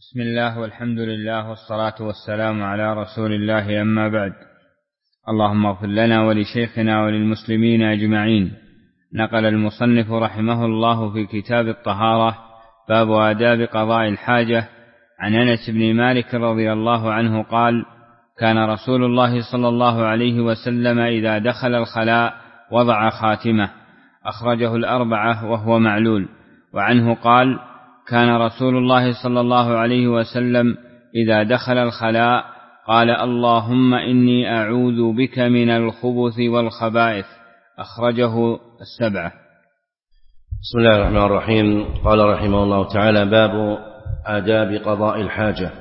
بسم الله والحمد لله والصلاة والسلام على رسول الله، أما بعد. اللهم اغفر لنا ولشيخنا وللمسلمين أجمعين. نقل المصنف رحمه الله في كتاب الطهارة باب آداب قضاء الحاجة عن أنس بن مالك رضي الله عنه قال: كان رسول الله صلى الله عليه وسلم إذا دخل الخلاء وضع خاتمه، أخرجه الأربعة وهو معلول. وعنه قال: كان رسول الله صلى الله عليه وسلم إذا دخل الخلاء قال: اللهم إني أعوذ بك من الخبث والخبائث، أخرجه السبعة. بسم الله الرحمن الرحيم. قال رحمه الله تعالى: باب آداب قضاء الحاجة.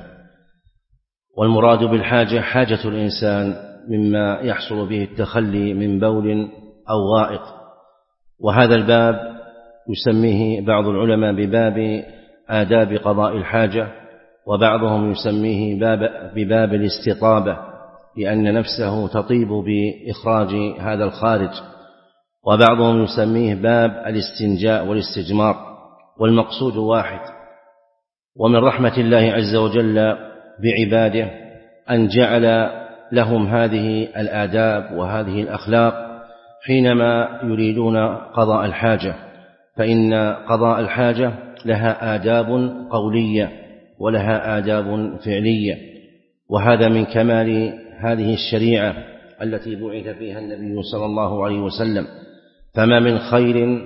والمراد بالحاجة حاجة الإنسان مما يحصل به التخلي من بول أو غائط. وهذا الباب يسميه بعض العلماء بباب آداب قضاء الحاجة، وبعضهم يسميه بباب الاستطابة، لأن نفسه تطيب بإخراج هذا الخارج، وبعضهم يسميه باب الاستنجاء والاستجمار، والمقصود واحد. ومن رحمة الله عز وجل بعباده أن جعل لهم هذه الآداب وهذه الأخلاق حينما يريدون قضاء الحاجة، فإن قضاء الحاجة لها آداب قولية ولها آداب فعلية، وهذا من كمال هذه الشريعة التي بعث فيها النبي صلى الله عليه وسلم. فما من خير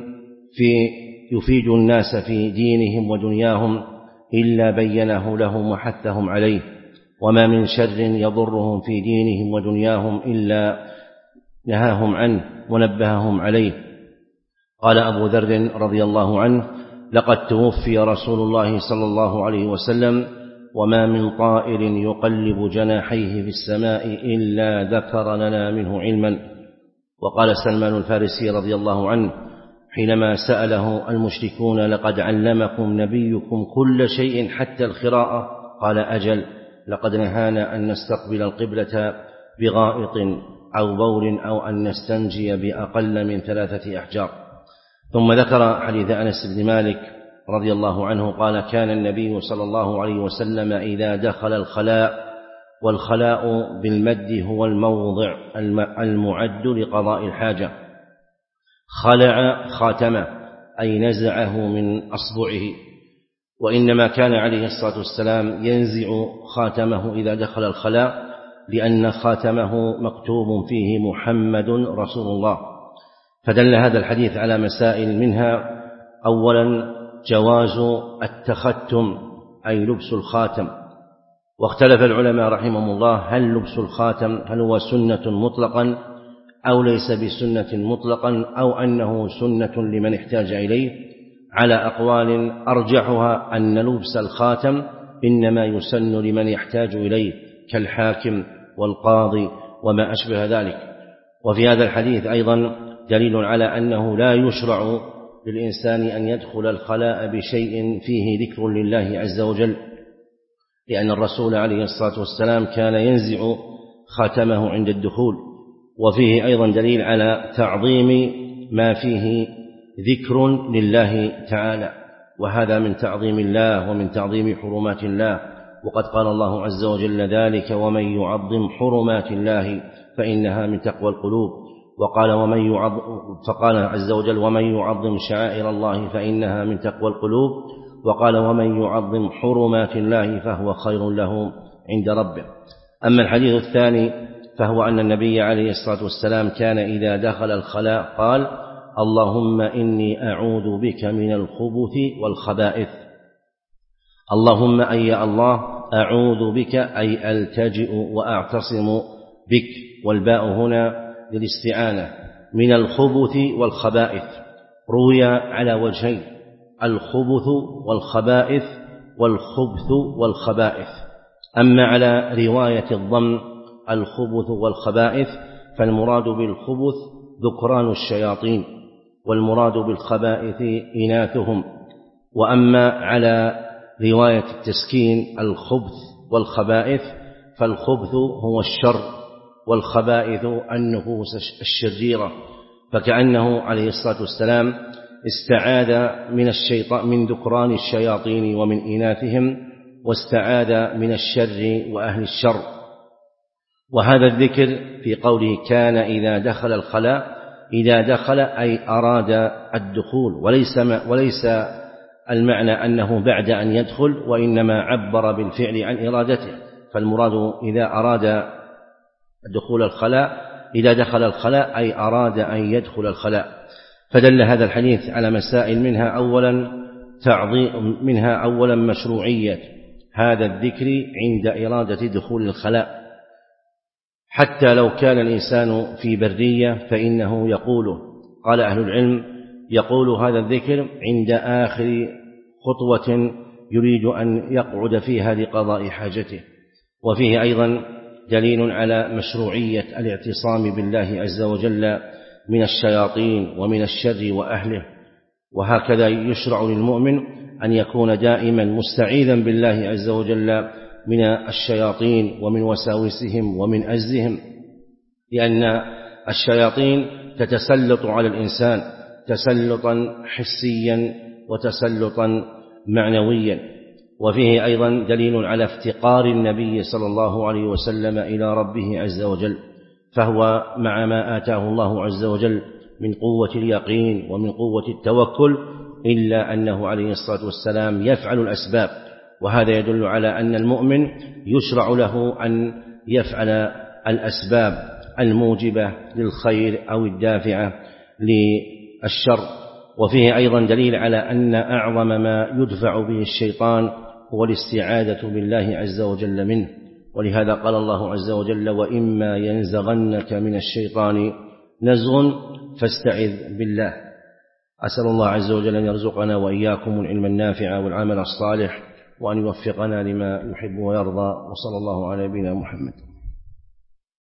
يفيد الناس في دينهم ودنياهم إلا بينه لهم وحثهم عليه، وما من شر يضرهم في دينهم ودنياهم إلا نهاهم عنه ونبههم عليه. قال أبو ذر رضي الله عنه: لقد توفي رسول الله صلى الله عليه وسلم وما من طائر يقلب جناحيه في السماء إلا ذكر لنا منه علما. وقال سلمان الفارسي رضي الله عنه حينما سأله المشركون: لقد علمكم نبيكم كل شيء حتى القراءة؟ قال: أجل، لقد نهانا أن نستقبل القبلة بغائط أو بول أو أن نستنجي بأقل من 3 أحجار. ثم ذكر حديث أنس بن مالك رضي الله عنه قال: كان النبي صلى الله عليه وسلم إذا دخل الخلاء، والخلاء بالمد هو الموضع المعد لقضاء الحاجة، خلع خاتمه أي نزعه من أصبعه. وإنما كان عليه الصلاة والسلام ينزع خاتمه إذا دخل الخلاء، لأن خاتمه مكتوب فيه محمد رسول الله. فدل هذا الحديث على مسائل، منها أولا جواز التختم أي لبس الخاتم. واختلف العلماء رحمهم الله: هل لبس الخاتم هل هو سنة مطلقا أو ليس بسنة مطلقا، أو أنه سنة لمن احتاج إليه؟ على أقوال أرجحها أن لبس الخاتم إنما يسن لمن يحتاج إليه كالحاكم والقاضي وما أشبه ذلك. وفي هذا الحديث أيضا دليل على أنه لا يشرع للإنسان أن يدخل الخلاء بشيء فيه ذكر لله عز وجل، لأن الرسول عليه الصلاة والسلام كان ينزع خاتمه عند الدخول. وفيه أيضا دليل على تعظيم ما فيه ذكر لله تعالى، وهذا من تعظيم الله ومن تعظيم حرمات الله. وقد قال الله عز وجل: ذلك ومن يعظم حرمات الله فإنها من تقوى القلوب. فقال عز وجل: ومن يعظم شعائر الله فإنها من تقوى القلوب. وقال: ومن يعظم حرمات الله فهو خير له عند ربه. أما الحديث الثاني فهو أن النبي عليه الصلاة والسلام كان إذا دخل الخلاء قال: اللهم إني أعوذ بك من الخبث والخبائث. اللهم أي الله أعوذ بك أي ألتجئ وأعتصم بك، والباء هنا للاستعانة، من الخبث والخبائث. روي على وجهين: الخبث والخبائث والخبث والخبائث. أما على رواية الضم الخبث والخبائث فالمراد بالخبث ذكران الشياطين، والمراد بالخبائث إناثهم. وأما على رواية التسكين الخبث والخبائث فالخبث هو الشر، والخبائث النفوس الشريرة. فكأنه عليه الصلاة والسلام استعاذ من ذكران الشياطين ومن إناثهم واستعاذ من الشر وأهل الشر. وهذا الذكر في قوله كان إذا دخل الخلاء، إذا دخل أي أراد الدخول، وليس المعنى أنه بعد أن يدخل، وإنما عبر بالفعل عن إرادته. فالمراد إذا أراد دخول الخلاء، إذا دخل الخلاء أي أراد أن يدخل الخلاء. فدل هذا الحديث على مسائل، منها أولا مشروعية هذا الذكر عند إرادة دخول الخلاء، حتى لو كان الإنسان في برية فإنه يقوله. قال أهل العلم يقول هذا الذكر عند آخر خطوة يريد أن يقعد فيها لقضاء حاجته. وفيه أيضا دليل على مشروعية الاعتصام بالله عز وجل من الشياطين ومن الشر وأهله. وهكذا يشرع للمؤمن أن يكون دائما مستعيذا بالله عز وجل من الشياطين ومن وساوسهم ومن أزهم، لأن الشياطين تتسلط على الإنسان تسلطا حسيا وتسلطا معنويا. وفيه أيضا دليل على افتقار النبي صلى الله عليه وسلم إلى ربه عز وجل، فهو مع ما آتاه الله عز وجل من قوة اليقين ومن قوة التوكل، إلا أنه عليه الصلاة والسلام يفعل الأسباب. وهذا يدل على أن المؤمن يشرع له أن يفعل الأسباب الموجبة للخير أو الدافعة للشر. وفيه أيضا دليل على أن أعظم ما يدفع به الشيطان هو الاستعاذة بالله عز وجل منه. ولهذا قال الله عز وجل وإما ينزغنك من الشيطان نزغ فاستعذ بالله. أسأل الله عز وجل أن يرزقنا وإياكم العلم النافع والعمل الصالح، وأن يوفقنا لما يحب ويرضى. وصلى الله على نبينا محمد.